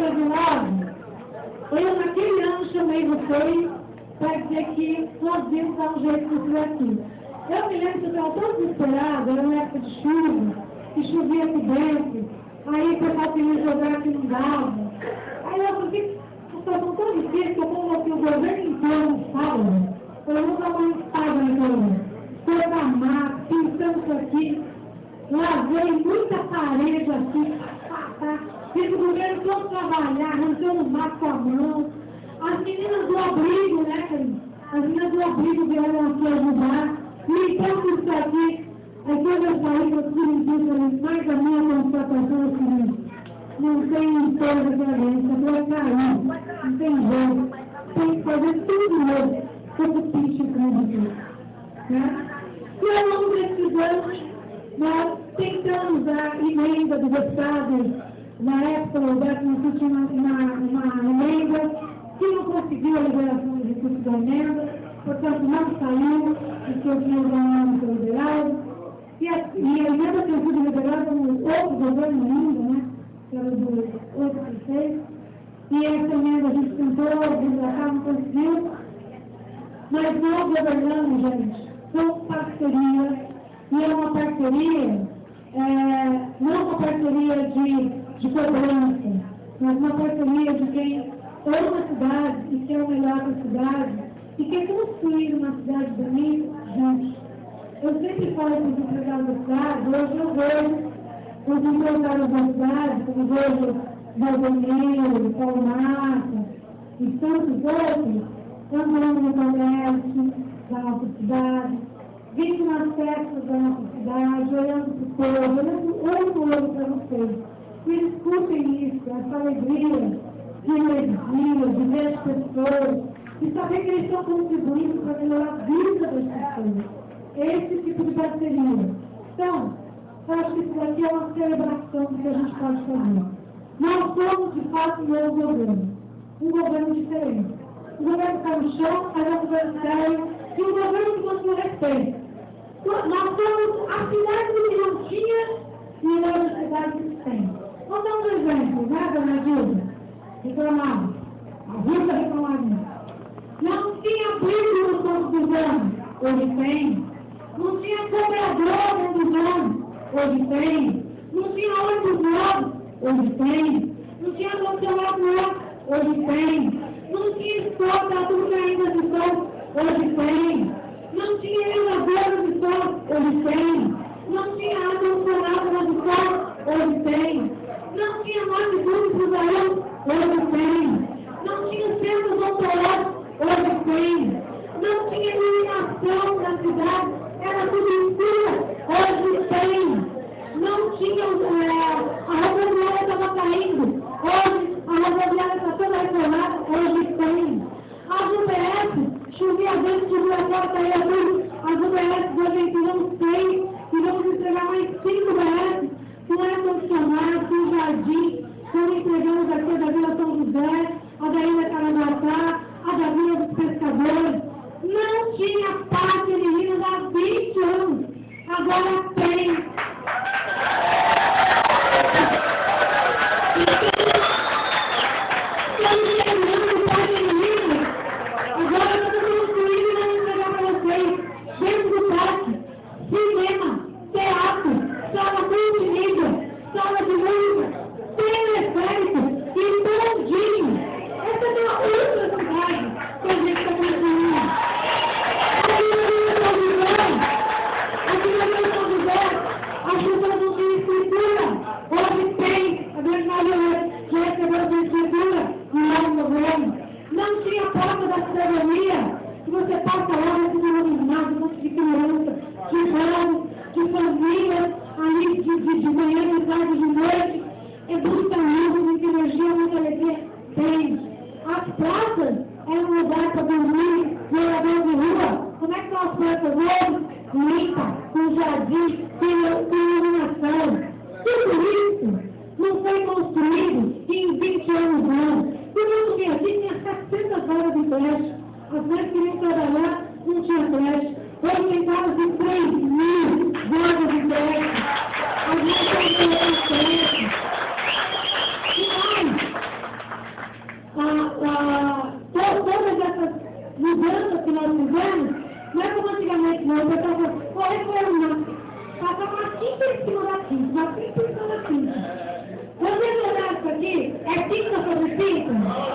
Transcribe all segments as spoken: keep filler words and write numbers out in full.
maravilhosa. Eu, naquele ano, chamei vocês para dizer que nós vimos dar um jeito de vocês aqui. Eu me lembro que eu estava tão desesperada, era uma época de chuva, que chovia aqui dentro, aí o pessoal queria jogar aqui não dava. Aí eu falei, a situação tão difícil que eu convoquei o governo inteiro no sábado, eu nunca mais estava naquele toda a mata, pintando isso aqui, lavei muita parede assim, tá, tá. Fiz o governo todo trabalhar, arrancando o mato com a mão. As meninas do abrigo, né, querido? As meninas do abrigo vieram aqui ajudar. Limpando isso aqui. Aí quando eu saí, eu fui limpando, eu falei, mais a minha constatação é o seguinte: não tem coisa de aliança, vai cair, não tem jeito. Tem que fazer tudo novo, todo piche acredito. Né? E ao longo desses anos, nós tentamos a emenda do deputado. Na época, o Roberto tinha uma, uma, uma emenda que não conseguiu a liberação do recurso da emenda, portanto não saiu, porque eu tinha ganhado pelo liberado. E a, e a emenda tinha sido liberada no outro governo ainda, né? Que era do outro prefeito. E essa emenda a gente tentou, resgatar, não conseguiu. Mas nós governamos, gente, com parceria, e é uma parceria, é, não uma parceria de de cobrança, mas uma parceria de quem ama a cidade e quer o melhor para a cidade e quer construir uma cidade bonita juntos. Eu sempre falo com os empregados da cidade, hoje eu vejo os empregados da cidade, como vejo Valdomiro, Paulo Massa e tantos outros, andando no comércio da nossa cidade, vindo nas festas da nossa cidade, olhando para o povo, olhando olho por olho para vocês. E escutem isso, essa alegria, de energia, de ver as pessoas, e saber que eles estão contribuindo para melhorar a vida das pessoas. Esse tipo de parceria. Então, eu acho que isso aqui é uma celebração do que a gente pode fazer. Nós somos, de fato, um novo governo. Um governo diferente. O governo está no chão, mas é um governo sério, e um governo que continua respeito. Nós somos a cidade que não tinha e hoje a cidade que tem. Vamos dar um exemplo, né, dona Dilma? Reclamava. A Rússia reclamava. Não tinha abrigo no campo dos anos. Hoje tem. Não tinha cobrador dentro dos anos. Hoje tem. Não tinha ônibus novo. Hoje tem. Não tinha controlador. Hoje tem. Não tinha escola para tudo ainda de sol. Hoje tem. Não tinha elevador de sol. Hoje tem. Não tinha ar-condicionado de sol. Hoje tem. Não tinha mais grupos aí, hoje tem. Não tinha centro odontológico, hoje tem. Não tinha iluminação na cidade, era tudo escura, hoje tem. Não tinha, é, a rodoviária estava caindo, hoje a rodoviária está toda reformada, hoje tem. As U B S, chovia dentro, chovia fora, caía tudo. As U B S hoje entregamos seis e vamos entregar mais cinco U B S. Com ar-condicionado, com jardim, como entregamos aqui a da Vila São José, a da Ilha Caranaguá, a da Vila dos Pescadores. Não tinha parque de Minas há vinte anos. Agora tem. Estamos terminando o parque de Minas. Agora nós estamos construindo e vamos entregar para vocês. Dentro do parque, cinema, teatro, sala multimídia, sala de música, teleférico e bondinho. Essa é uma outra cidade que a gente está construindo. Aqui na Vila São José, aqui na Vila São José, a chuva não tinha escritura. Hoje tem, a Grande Maria já recebeu a escritura no novo governo. Não tinha porta da cidadania. Se você passa lá, você não tem nada, um monte de criança, de ramos, de famílias, ali de, de, de manhã, de tarde, de noite, é muita luz, muita energia, muita alegria. Tem. As praças é um lugar para dormir, morador de rua. Como é que são as praças hoje? Limpa, com jardim, com, com iluminação. Tudo isso não foi construído em vinte anos, não. E quando vinha aqui, tinha setecentas vagas de creche. As mães queriam trabalhar, não tinha creche. Hoje tem quase de três mil vagas de creche. As mães queriam trabalhar creche. E mais, É cinco sobre cinco?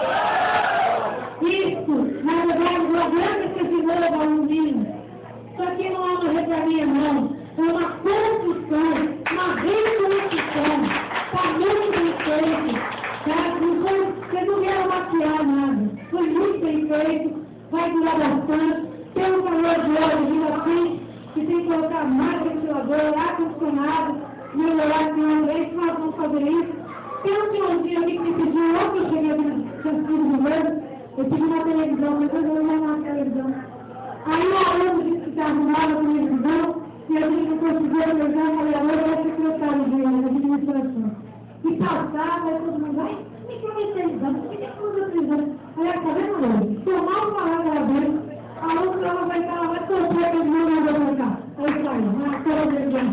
Isso, na verdade, o programa que se novo aluninho. Isso aqui não é uma reclamia, não. É uma construção, uma reconstrução. Está muito bem feito. Tá? Não foi, vocês não vieram maquiar nada. Foi muito bem feito. Vai durar bastante. Tem um calor de hoje, digo assim, que tem que colocar mais ventilador, ar-condicionado, melhorar tudo. É isso que nós vamos fazer isso. Tem um senhorzinho aqui que me pediu, logo que eu cheguei aqui no Santos do Governo, eu pedi uma televisão, depois eu vou mandar uma televisão. Aí o aluno disse que está arrumado a televisão, e eu disse que eu consegui a televisão, eu falei, agora eu vou secretário de administração. E passava, aí todo mundo vai, me quer ver televisão, me quer ver televisão. Aí ela está vendo hoje, se eu mal falar da vez, a outra ela vai estar, vai sofrer que não vai para cá. Aí sai, na televisão.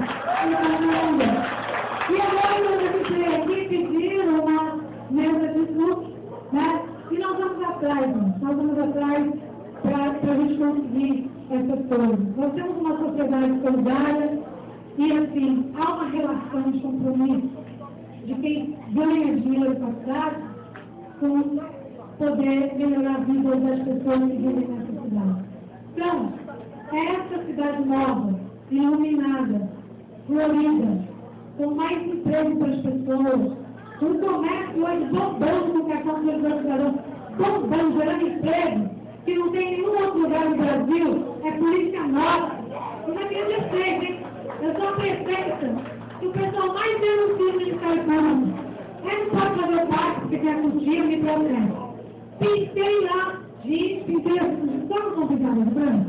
E agora eu entrei aqui, pediram uma mesa de suco, né? E nós vamos atrás, nós vamos atrás para a gente conseguir essas coisas. Nós temos uma sociedade solidária e, assim, há uma relação de compromisso de quem ganha dinheiro para trás com poder melhorar a vida das pessoas que vivem nessa cidade. Então, essa cidade nova, iluminada, florida, com mais emprego para as pessoas, um comércio hoje bombando no cartão do cidadão, bombando, gerando emprego, que não tem nenhum outro lugar no Brasil, é polícia nossa. Eu não acredito ser, hein? Eu sou a prefeita, que o pessoal mais denuncia no Ministério Público. Eu não posso fazer parte, porque tem a cutia, me protege. Pintei lá, gente, pintei assim, só no complicado, branco.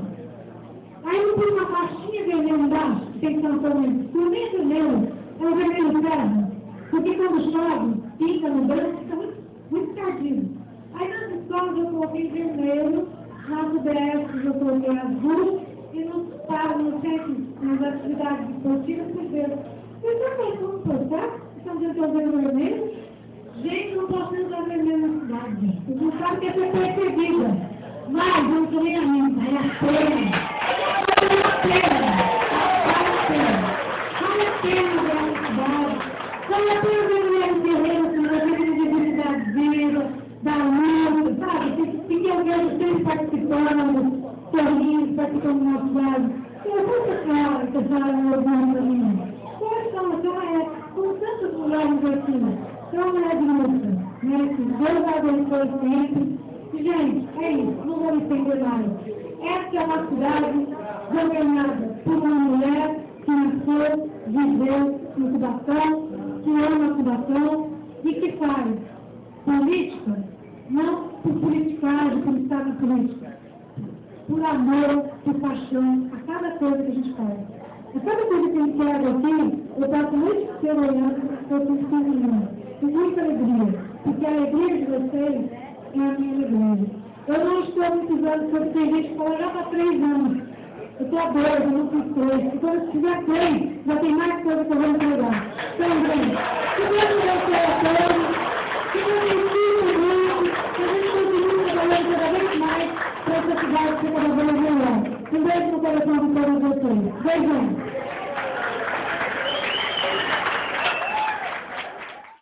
Aí eu pus uma faixinha vermelha embaixo, que tem que ser um vermelho. Por nem vermelho, é um vermelho terra. Porque quando chove, pinta no branco, fica muito, muito tardio. Aí nas escolas eu coloquei vermelho, nas U B S eu coloquei azul, e nos paros, nos centros, nas atividades esportivas, por verde. Vocês estão pensando por certo? Estão dizendo que eu vejo vermelho? Gente, não posso usar vermelho na cidade. Vocês não sabem que é ser perseguida. Mas, eu não sou nem a mim, é a pena. Vale a pena. Vale a pena. Vale a pena ver a cidade. Vale a pena ver o terreno, se não tem visibilidade viva, da luta, sabe? Tem que alguém sempre participando, sorrindo, participando do nosso lado. Eu vou ficar, que a senhora não ouviu para mim. Quais são? Então, é, com tantas mulheres aqui, são mulheres de luta, né? Deus abençoe sempre. E, gente, é isso, não vou me estender mais. Essa é uma cidade governada por uma mulher que nasceu, viveu no Cubatão, que ama o Cubatão e que faz política, não por politicagem, por estar na política, por amor, por paixão, a cada coisa que a gente faz. A cada coisa que a gente quer aqui, eu passo muito tempo olhando, eu fico feliz, com muita alegria, porque a alegria de vocês é a minha alegria. Eu não estou precisando, porque tem gente que fala já há três anos. Eu estou doida, eu não fiz três. Então, se tiver três, já tem mais coisa que eu vou entregar. Então, gente, que Deus me abençoe a todos, que Deus me ensine muito, que a gente continue trabalhando cada vez mais para essa cidade ser cada vez melhor. Um beijo no coração de todos vocês. Beijão.